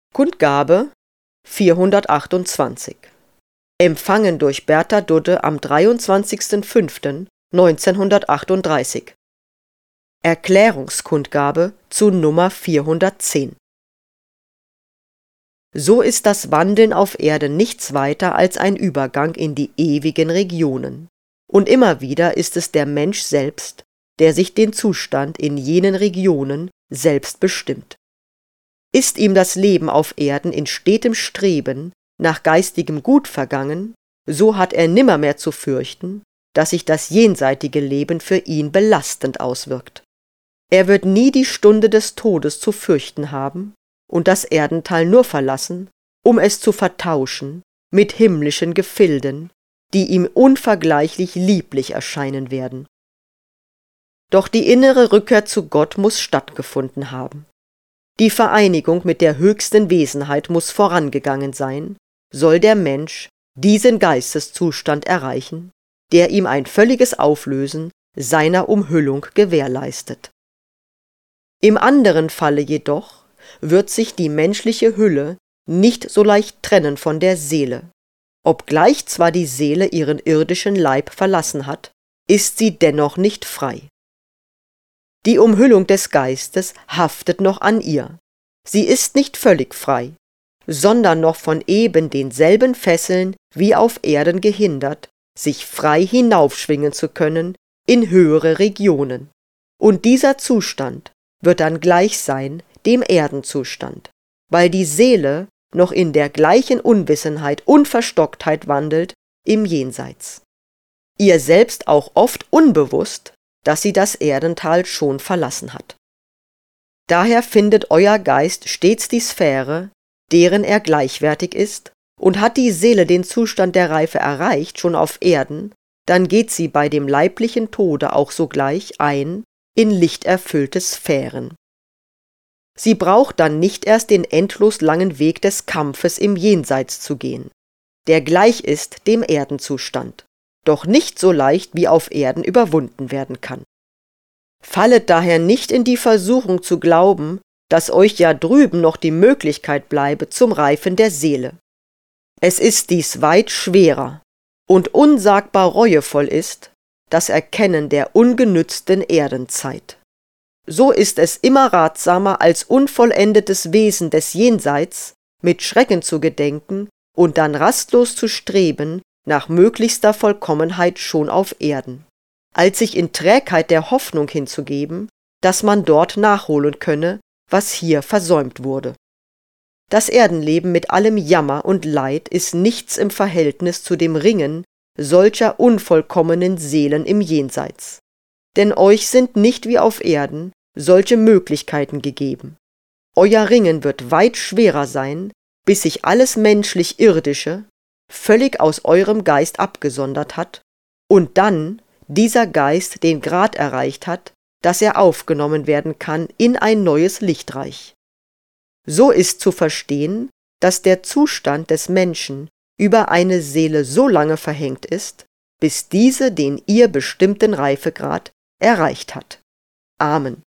Kundgabe 428. Empfangen durch Bertha Dudde am 23.05.1938. Erklärungskundgabe zu Nummer 410. So ist das Wandeln auf Erde nichts weiter als ein Übergang in die ewigen Regionen. Und immer wieder ist es der Mensch selbst, der sich den Zustand in jenen Regionen selbst bestimmt. Ist ihm das Leben auf Erden in stetem Streben nach geistigem Gut vergangen, so hat er nimmermehr zu fürchten, dass sich das jenseitige Leben für ihn belastend auswirkt. Er wird nie die Stunde des Todes zu fürchten haben und das Erdental nur verlassen, um es zu vertauschen mit himmlischen Gefilden, die ihm unvergleichlich lieblich erscheinen werden. Doch die innere Rückkehr zu Gott muss stattgefunden haben. Die Vereinigung mit der höchsten Wesenheit muss vorangegangen sein, soll der Mensch diesen Geisteszustand erreichen, der ihm ein völliges Auflösen seiner Umhüllung gewährleistet. Im anderen Falle jedoch wird sich die menschliche Hülle nicht so leicht trennen von der Seele. Obgleich zwar die Seele ihren irdischen Leib verlassen hat, ist sie dennoch nicht frei. Die Umhüllung des Geistes haftet noch an ihr. Sie ist nicht völlig frei, sondern noch von eben denselben Fesseln wie auf Erden gehindert, sich frei hinaufschwingen zu können in höhere Regionen. Und dieser Zustand wird dann gleich sein dem Erdenzustand, weil die Seele noch in der gleichen Unwissenheit und Verstocktheit wandelt im Jenseits. Ihr selbst auch oft unbewusst, dass sie das Erdental schon verlassen hat. Daher findet euer Geist stets die Sphäre, deren er gleichwertig ist, und hat die Seele den Zustand der Reife erreicht, schon auf Erden, dann geht sie bei dem leiblichen Tode auch sogleich ein in lichterfüllte Sphären. Sie braucht dann nicht erst den endlos langen Weg des Kampfes im Jenseits zu gehen, der gleich ist dem Erdenzustand, doch nicht so leicht wie auf Erden überwunden werden kann. Fallet daher nicht in die Versuchung zu glauben, dass euch ja drüben noch die Möglichkeit bleibe zum Reifen der Seele. Es ist dies weit schwerer und unsagbar reuevoll ist das Erkennen der ungenützten Erdenzeit. So ist es immer ratsamer, als unvollendetes Wesen des Jenseits mit Schrecken zu gedenken und dann rastlos zu streben nach möglichster Vollkommenheit schon auf Erden, als sich in Trägheit der Hoffnung hinzugeben, dass man dort nachholen könne, was hier versäumt wurde. Das Erdenleben mit allem Jammer und Leid ist nichts im Verhältnis zu dem Ringen solcher unvollkommenen Seelen im Jenseits. Denn euch sind nicht wie auf Erden solche Möglichkeiten gegeben. Euer Ringen wird weit schwerer sein, bis sich alles menschlich-irdische völlig aus eurem Geist abgesondert hat und dann dieser Geist den Grad erreicht hat, dass er aufgenommen werden kann in ein neues Lichtreich. So ist zu verstehen, dass der Zustand des Menschen über eine Seele so lange verhängt ist, bis diese den ihr bestimmten Reifegrad erreicht hat. Amen.